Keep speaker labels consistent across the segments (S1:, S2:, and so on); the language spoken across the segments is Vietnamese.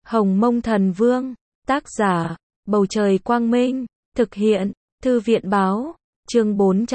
S1: Hồng Mông Thần Vương, tác giả, Bầu Trời Quang Minh, thực hiện, Thư viện Báo, chương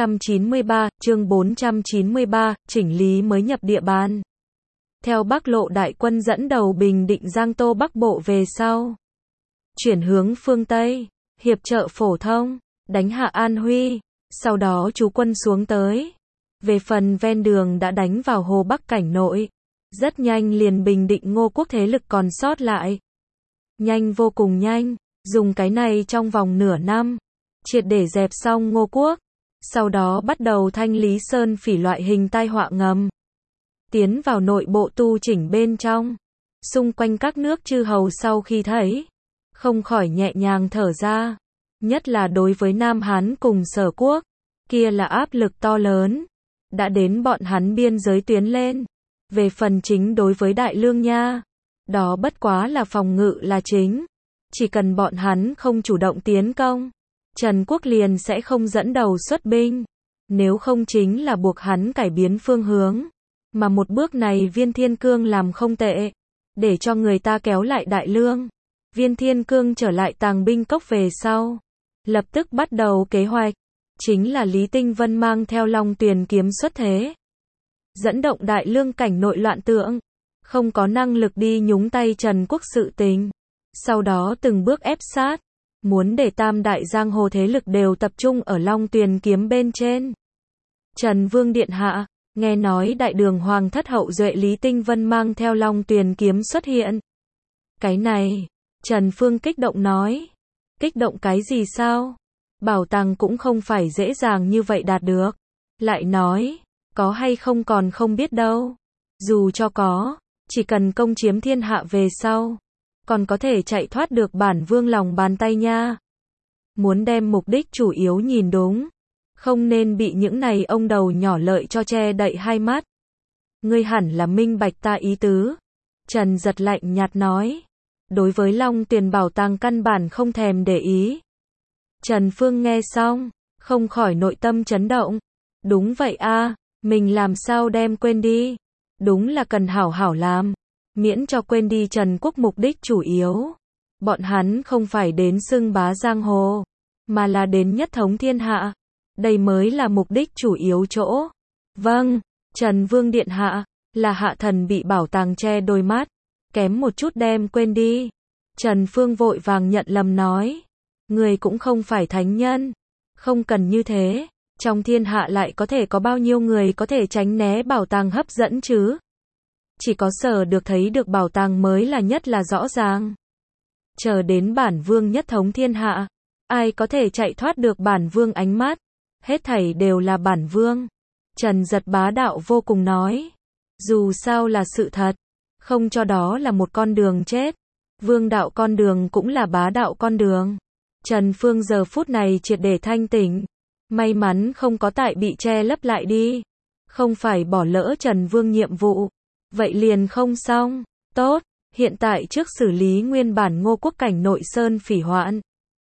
S1: 493, chỉnh lý mới nhập địa bàn. Theo Bắc Lộ đại quân dẫn đầu Bình Định Giang Tô Bắc Bộ về sau. Chuyển hướng phương Tây, hiệp trợ Phổ Thông, đánh hạ An Huy, sau đó trú quân xuống tới. Về phần ven đường đã đánh vào Hồ Bắc cảnh nội. Rất nhanh liền bình định Ngô quốc thế lực còn sót lại. Nhanh vô cùng nhanh, dùng cái này trong vòng nửa năm, triệt để dẹp xong Ngô quốc. Sau đó bắt đầu thanh lý sơn phỉ loại hình tai họa ngầm. Tiến vào nội bộ tu chỉnh bên trong. Xung quanh các nước chư hầu sau khi thấy, không khỏi nhẹ nhàng thở ra. Nhất là đối với Nam Hán cùng Sở quốc, kia là áp lực to lớn. Đã đến bọn hắn biên giới tuyến lên. Về phần chính đối với Đại Lương nha, đó bất quá là phòng ngự là chính. Chỉ cần bọn hắn không chủ động tiến công, Trần Quốc liền sẽ không dẫn đầu xuất binh. Nếu không chính là buộc hắn cải biến phương hướng. Mà một bước này Viên Thiên Cương làm không tệ, để cho người ta kéo lại Đại Lương. Viên Thiên Cương trở lại Tàng Binh Cốc về sau, lập tức bắt đầu kế hoạch. Chính là Lý Tinh Vân mang theo Long Tuyền kiếm xuất thế. Dẫn động Đại Lương cảnh nội loạn tượng, không có năng lực đi nhúng tay Trần Quốc sự tình. Sau đó từng bước ép sát, muốn để tam đại giang hồ thế lực đều tập trung ở Long Tuyền kiếm bên trên. Trần Vương Điện Hạ, nghe nói Đại Đường Hoàng thất hậu duệ Lý Tinh Vân mang theo Long Tuyền kiếm xuất hiện. Cái này, Trần Phương kích động nói. Kích động cái gì sao? Bảo tàng cũng không phải dễ dàng như vậy đạt được. Lại nói, có hay không còn không biết đâu. Dù cho có, chỉ cần công chiếm thiên hạ về sau, còn có thể chạy thoát được bản vương lòng bàn tay nha. Muốn đem mục đích chủ yếu nhìn đúng, không nên bị những này ông đầu nhỏ lợi cho che đậy hai mắt. Ngươi hẳn là minh bạch ta ý tứ. Trần Giật lạnh nhạt nói. Đối với Long Tuyền bảo tàng căn bản không thèm để ý. Trần Phương nghe xong, không khỏi nội tâm chấn động. Đúng vậy a, mình làm sao đem quên đi. Đúng là cần hảo hảo làm, miễn cho quên đi Trần Quốc mục đích chủ yếu. Bọn hắn không phải đến xưng bá giang hồ, mà là đến nhất thống thiên hạ. Đây mới là mục đích chủ yếu chỗ. Vâng, Trần Vương Điện Hạ, là hạ thần bị bảo tàng che đôi mắt, kém một chút đem quên đi. Trần Phương vội vàng nhận lầm nói. Người cũng không phải thánh nhân, không cần như thế. Trong thiên hạ lại có thể có bao nhiêu người có thể tránh né bảo tàng hấp dẫn chứ? Chỉ có sở được thấy được bảo tàng mới là nhất là rõ ràng. Chờ đến bản vương nhất thống thiên hạ, ai có thể chạy thoát được bản vương ánh mắt? Hết thảy đều là bản vương. Trần Giật bá đạo vô cùng nói. Dù sao là sự thật, không cho đó là một con đường chết. Vương đạo con đường cũng là bá đạo con đường. Trần Phương giờ phút này triệt để thanh tỉnh. May mắn không có tại bị che lấp lại đi. Không phải bỏ lỡ Trần Vương nhiệm vụ. Vậy liền không xong. Tốt, hiện tại trước xử lý nguyên bản Ngô quốc cảnh nội sơn phỉ hoạn.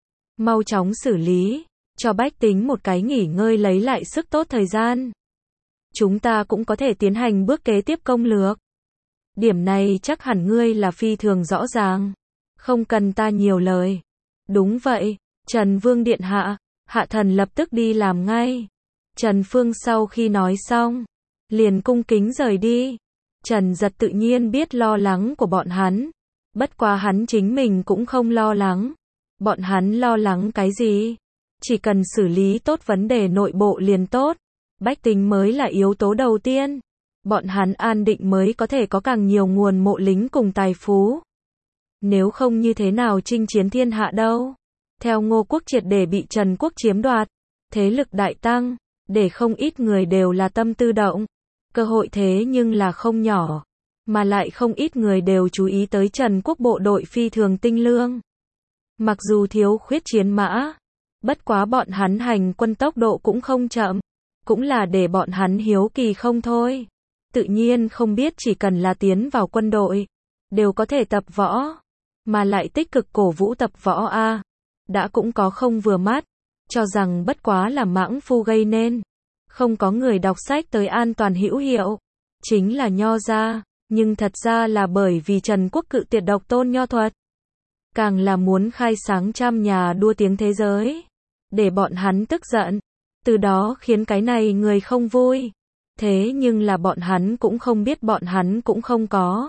S1: Mau chóng xử lý, cho bách tính một cái nghỉ ngơi lấy lại sức tốt thời gian. Chúng ta cũng có thể tiến hành bước kế tiếp công lược. Điểm này chắc hẳn ngươi là phi thường rõ ràng. Không cần ta nhiều lời. Đúng vậy, Trần Vương Điện Hạ, hạ thần lập tức đi làm ngay. Trần Phương sau khi nói xong, liền cung kính rời đi. Trần Giật tự nhiên biết lo lắng của bọn hắn. Bất quá hắn chính mình cũng không lo lắng. Bọn hắn lo lắng cái gì? Chỉ cần xử lý tốt vấn đề nội bộ liền tốt. Bách tính mới là yếu tố đầu tiên. Bọn hắn an định mới có thể có càng nhiều nguồn mộ lính cùng tài phú. Nếu không như thế nào chinh chiến thiên hạ đâu. Theo Ngô quốc triệt để bị Trần Quốc chiếm đoạt, thế lực đại tăng, để không ít người đều là tâm tư động. Cơ hội thế nhưng là không nhỏ, mà lại không ít người đều chú ý tới Trần Quốc bộ đội phi thường tinh lương. Mặc dù thiếu khuyết chiến mã, bất quá bọn hắn hành quân tốc độ cũng không chậm, cũng là để bọn hắn hiếu kỳ không thôi. Tự nhiên không biết chỉ cần là tiến vào quân đội, đều có thể tập võ, mà lại tích cực cổ vũ tập võ a. Đã cũng có không vừa mắt, cho rằng bất quá là mãng phu gây nên. Không có người đọc sách tới an toàn hữu hiệu, chính là nho gia, nhưng thật ra là bởi vì Trần Quốc cự tuyệt độc tôn nho thuật. càng là muốn khai sáng trăm nhà đua tiếng thế giới, để bọn hắn tức giận, từ đó khiến cái này người không vui. Thế nhưng là bọn hắn cũng không biết bọn hắn cũng không có.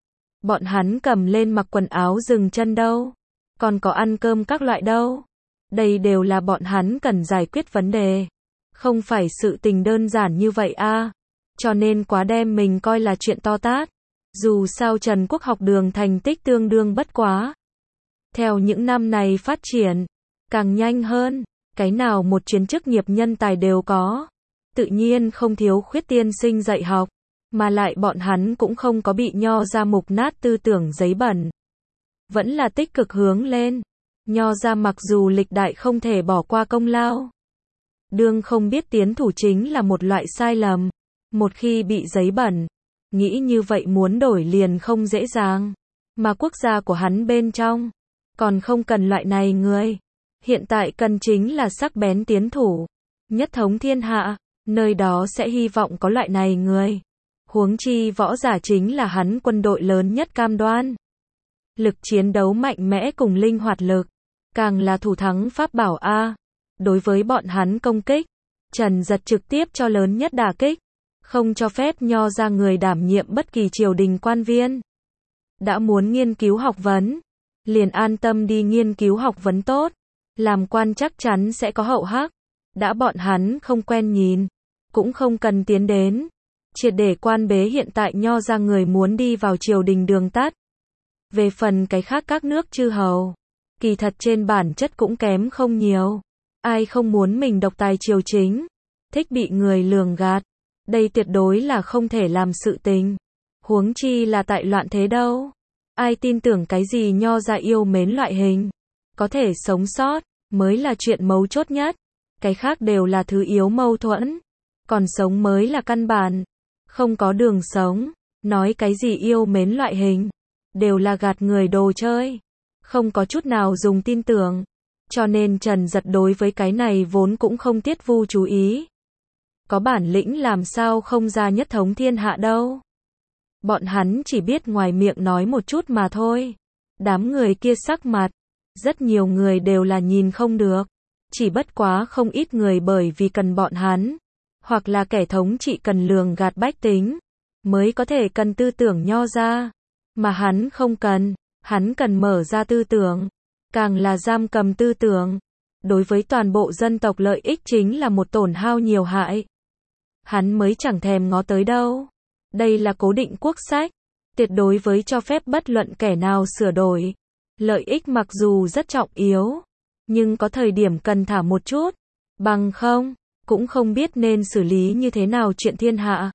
S1: Bọn hắn cầm lên mặc quần áo dừng chân đâu, còn có ăn cơm các loại đâu. Đây đều là bọn hắn cần giải quyết vấn đề. Không phải sự tình đơn giản như vậy a. Cho nên quá đem mình coi là chuyện to tát. Dù sao Trần Quốc học đường thành tích tương đương bất quá. Theo những năm này phát triển, càng nhanh hơn, cái nào một chuyến chức nghiệp nhân tài đều có. Tự nhiên không thiếu khuyết tiên sinh dạy học, mà lại bọn hắn cũng không có bị Nho ra mục nát tư tưởng giấy bẩn. Vẫn là tích cực hướng lên. Nho ra mặc dù lịch đại không thể bỏ qua công lao. Đương không biết tiến thủ chính là một loại sai lầm. Một khi bị giấy bẩn, nghĩ như vậy muốn đổi liền không dễ dàng. Mà quốc gia của hắn bên trong, còn không cần loại này người. Hiện tại cần chính là sắc bén tiến thủ, nhất thống thiên hạ, nơi đó sẽ hy vọng có loại này người. Huống chi võ giả chính là hắn quân đội lớn nhất cam đoan. Lực chiến đấu mạnh mẽ cùng linh hoạt lực, càng là thủ thắng pháp bảo a. Đối với bọn hắn công kích, Trần Giật trực tiếp cho lớn nhất đả kích, không cho phép Nho ra người đảm nhiệm bất kỳ triều đình quan viên. Đã muốn nghiên cứu học vấn, liền an tâm đi nghiên cứu học vấn tốt, làm quan chắc chắn sẽ có hậu hắc. Đã bọn hắn không quen nhìn, cũng không cần tiến đến. Triệt để quan bế hiện tại Nho ra người muốn đi vào triều đình đường tắt. Về phần cái khác các nước chư hầu, kỳ thật trên bản chất cũng kém không nhiều. Ai không muốn mình độc tài triều chính, thích bị người lường gạt. Đây tuyệt đối là không thể làm sự tình. Huống chi là tại loạn thế đâu. Ai tin tưởng cái gì Nho ra yêu mến loại hình. Có thể sống sót, mới là chuyện mấu chốt nhất. Cái khác đều là thứ yếu mâu thuẫn. Còn sống mới là căn bản. Không có đường sống, nói cái gì yêu mến loại hình. Đều là gạt người đồ chơi. Không có chút nào dùng tin tưởng. Cho nên Trần Giật đối với cái này vốn cũng không tiết vu chú ý. Có bản lĩnh làm sao không ra nhất thống thiên hạ đâu. Bọn hắn chỉ biết ngoài miệng nói một chút mà thôi. Đám người kia sắc mặt, rất nhiều người đều là nhìn không được. Chỉ bất quá không ít người bởi vì cần bọn hắn, hoặc là kẻ thống trị cần lường gạt bách tính, mới có thể cần tư tưởng Nho ra. Mà hắn không cần, hắn cần mở ra tư tưởng, càng là giam cầm tư tưởng. Đối với toàn bộ dân tộc lợi ích chính là một tổn hao nhiều hại. Hắn mới chẳng thèm ngó tới đâu. Đây là cố định quốc sách, tuyệt đối với cho phép bất luận kẻ nào sửa đổi. Lợi ích mặc dù rất trọng yếu, nhưng có thời điểm cần thả một chút. Bằng không, cũng không biết nên xử lý như thế nào chuyện thiên hạ.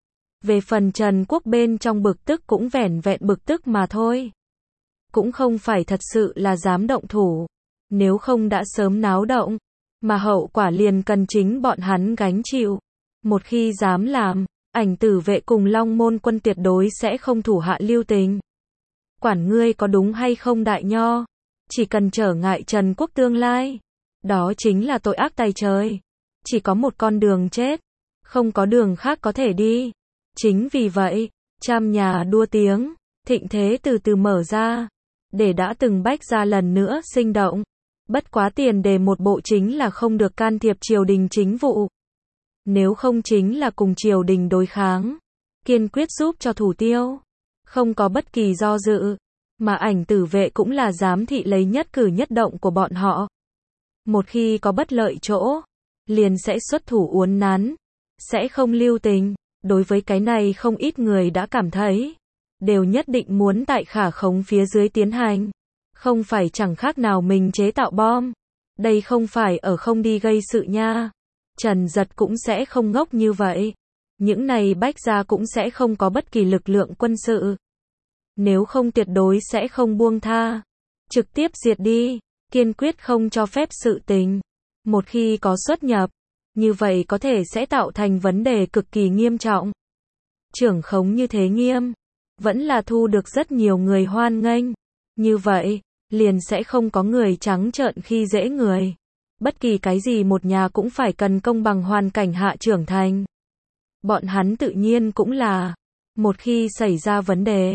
S1: Về phần Trần Quốc bên trong bực tức cũng vẻn vẹn bực tức mà thôi. Cũng không phải thật sự là dám động thủ. Nếu không đã sớm náo động, mà hậu quả liền cần chính bọn hắn gánh chịu. Một khi dám làm, Ảnh Tử Vệ cùng Long Môn Quân tuyệt đối sẽ không thủ hạ lưu tình. Quản ngươi có đúng hay không đại nho, chỉ cần trở ngại Trần Quốc tương lai, đó chính là tội ác tày trời. Chỉ có một con đường chết, không có đường khác có thể đi. Chính vì vậy, trăm nhà đua tiếng, thịnh thế từ từ mở ra, để đã từng Bách Gia lần nữa sinh động. Bất quá tiền đề một bộ chính là không được can thiệp triều đình chính vụ. Nếu không chính là cùng triều đình đối kháng, kiên quyết giúp cho thủ tiêu. Không có bất kỳ do dự, mà Ảnh Tử Vệ cũng là giám thị lấy nhất cử nhất động của bọn họ. Một khi có bất lợi chỗ, liền sẽ xuất thủ uốn nắn, sẽ không lưu tình. Đối với cái này không ít người đã cảm thấy, đều nhất định muốn tại khả khống phía dưới tiến hành. Không phải chẳng khác nào mình chế tạo bom. Đây không phải ở không đi gây sự nha. Trần Giật cũng sẽ không ngốc như vậy. Những này Bách Gia cũng sẽ không có bất kỳ lực lượng quân sự. Nếu không tuyệt đối sẽ không buông tha. Trực tiếp diệt đi, kiên quyết không cho phép sự tình. Một khi có xuất nhập, như vậy có thể sẽ tạo thành vấn đề cực kỳ nghiêm trọng. Trưởng khống như thế nghiêm, vẫn là thu được rất nhiều người hoan nghênh. Như vậy, liền sẽ không có người trắng trợn khi dễ người. Bất kỳ cái gì một nhà cũng phải cần công bằng hoàn cảnh hạ trưởng thành. Bọn hắn tự nhiên cũng là, một khi xảy ra vấn đề,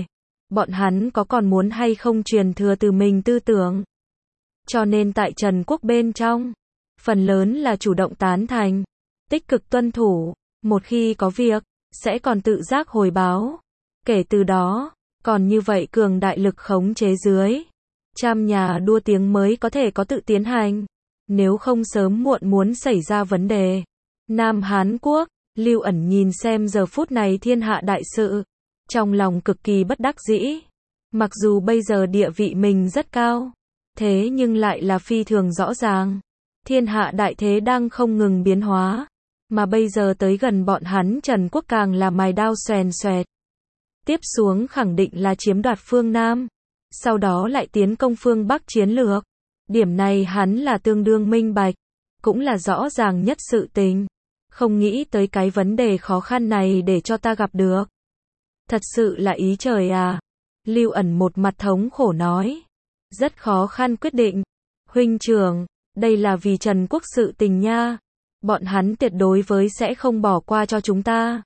S1: bọn hắn có còn muốn hay không truyền thừa từ mình tư tưởng. Cho nên tại Trần Quốc bên trong, phần lớn là chủ động tán thành, tích cực tuân thủ, một khi có việc, sẽ còn tự giác hồi báo. Kể từ đó, còn như vậy cường đại lực khống chế dưới, trăm nhà đua tiếng mới có thể có tự tiến hành, nếu không sớm muộn muốn xảy ra vấn đề. Nam Hán Quốc, Lưu Ẩn nhìn xem giờ phút này thiên hạ đại sự, trong lòng cực kỳ bất đắc dĩ. Mặc dù bây giờ địa vị mình rất cao, thế nhưng lại là phi thường rõ ràng. Thiên hạ đại thế đang không ngừng biến hóa, mà bây giờ tới gần bọn hắn Trần Quốc càng là mài đao xoèn xoẹt. Tiếp xuống khẳng định là chiếm đoạt phương Nam, sau đó lại tiến công phương Bắc chiến lược. Điểm này hắn là tương đương minh bạch, cũng là rõ ràng nhất sự tình. Không nghĩ tới cái vấn đề khó khăn này để cho ta gặp được. Thật sự là ý trời à. Lưu Ẩn một mặt thống khổ nói. Rất khó khăn quyết định. Huynh trưởng, đây là vì Trần Quốc sự tình nha. Bọn hắn tuyệt đối với sẽ không bỏ qua cho chúng ta.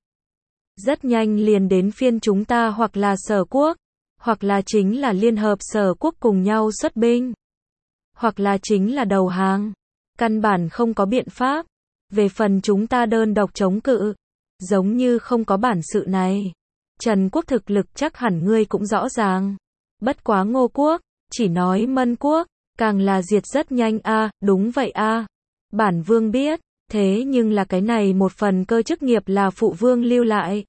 S1: Rất nhanh liền đến phiên chúng ta hoặc là Sở Quốc, hoặc là chính là liên hợp Sở Quốc cùng nhau xuất binh, hoặc là chính là đầu hàng. Căn bản không có biện pháp. Về phần chúng ta đơn độc chống cự, giống như không có bản sự này. Trần Quốc thực lực chắc hẳn ngươi cũng rõ ràng. Bất quá Ngô Quốc, chỉ nói Mân Quốc, càng là diệt rất nhanh a. Đúng vậy a. Bản vương biết, thế nhưng là cái này một phần cơ chức nghiệp là phụ vương lưu lại.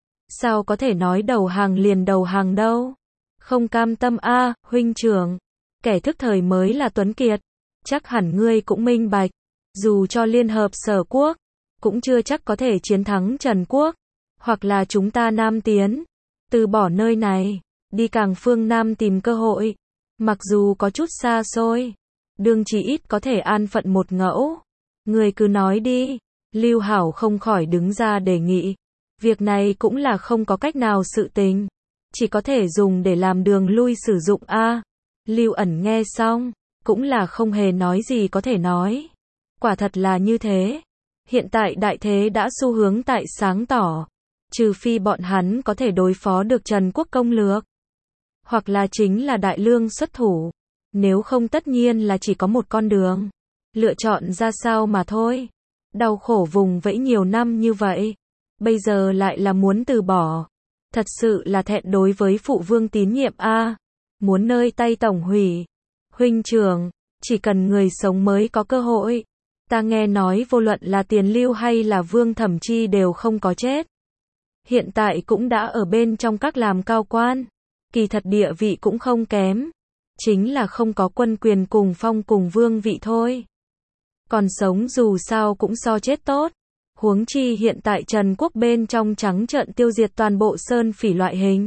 S1: Sao có thể nói đầu hàng liền đầu hàng đâu? Không cam tâm a, huynh trưởng. Kẻ thức thời mới là tuấn kiệt. Chắc hẳn ngươi cũng minh bạch. Dù cho liên hợp Sở Quốc, cũng chưa chắc có thể chiến thắng Trần Quốc. Hoặc là chúng ta nam tiến, từ bỏ nơi này, đi càng phương Nam tìm cơ hội. Mặc dù có chút xa xôi, đương chỉ ít có thể an phận một ngẫu. Người cứ nói đi. Lưu Hảo không khỏi đứng ra đề nghị. Việc này cũng là không có cách nào sự tình, chỉ có thể dùng để làm đường lui sử dụng a. Lưu Ẩn nghe xong, cũng là không hề nói gì có thể nói. Quả thật là như thế. Hiện tại đại thế đã xu hướng tại sáng tỏ. Trừ phi bọn hắn có thể đối phó được Trần Quốc công lược, hoặc là chính là đại lương xuất thủ. Nếu không tất nhiên là chỉ có một con đường. Lựa chọn ra sao mà thôi. Đau khổ vùng vẫy nhiều năm như vậy, bây giờ lại là muốn từ bỏ. Thật sự là thẹn đối với phụ vương tín nhiệm a. Muốn nơi tay tổng hủy. Huynh trưởng, chỉ cần người sống mới có cơ hội. Ta nghe nói vô luận là Tiền Lưu hay là Vương Thẩm Chi đều không có chết. Hiện tại cũng đã ở bên trong các làm cao quan. Kỳ thật địa vị cũng không kém. Chính là không có quân quyền cùng phong cùng vương vị thôi. Còn sống dù sao cũng so chết tốt. Huống chi hiện tại Trần Quốc bên trong trắng trợn tiêu diệt toàn bộ sơn phỉ loại hình.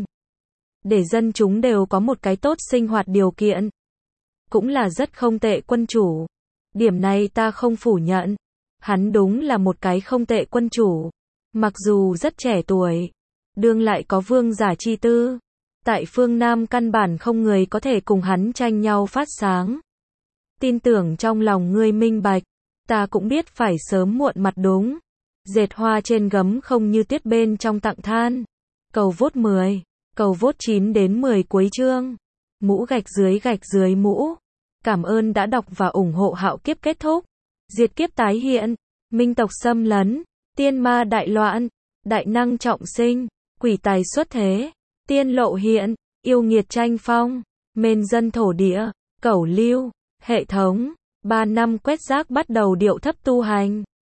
S1: Để dân chúng đều có một cái tốt sinh hoạt điều kiện. Cũng là rất không tệ quân chủ. Điểm này ta không phủ nhận. Hắn đúng là một cái không tệ quân chủ. Mặc dù rất trẻ tuổi, đương lại có vương giả chi tư. Tại phương Nam căn bản không người có thể cùng hắn tranh nhau phát sáng. Tin tưởng trong lòng ngươi minh bạch, ta cũng biết phải sớm muộn mặt đúng. Dệt hoa trên gấm không như tuyết bên trong tặng than. Cầu vốt 10, cầu vốt 9 đến 10 cuối chương. Mũ gạch dưới mũ. Cảm ơn đã đọc và ủng hộ Hạo Kiếp kết thúc. Diệt kiếp tái hiện, minh tộc xâm lấn, tiên ma đại loạn, đại năng trọng sinh, quỷ tài xuất thế, tiên lộ hiện, yêu nghiệt tranh phong, mên dân thổ địa, cẩu lưu, hệ thống, 3 năm quét rác bắt đầu điệu thấp tu hành.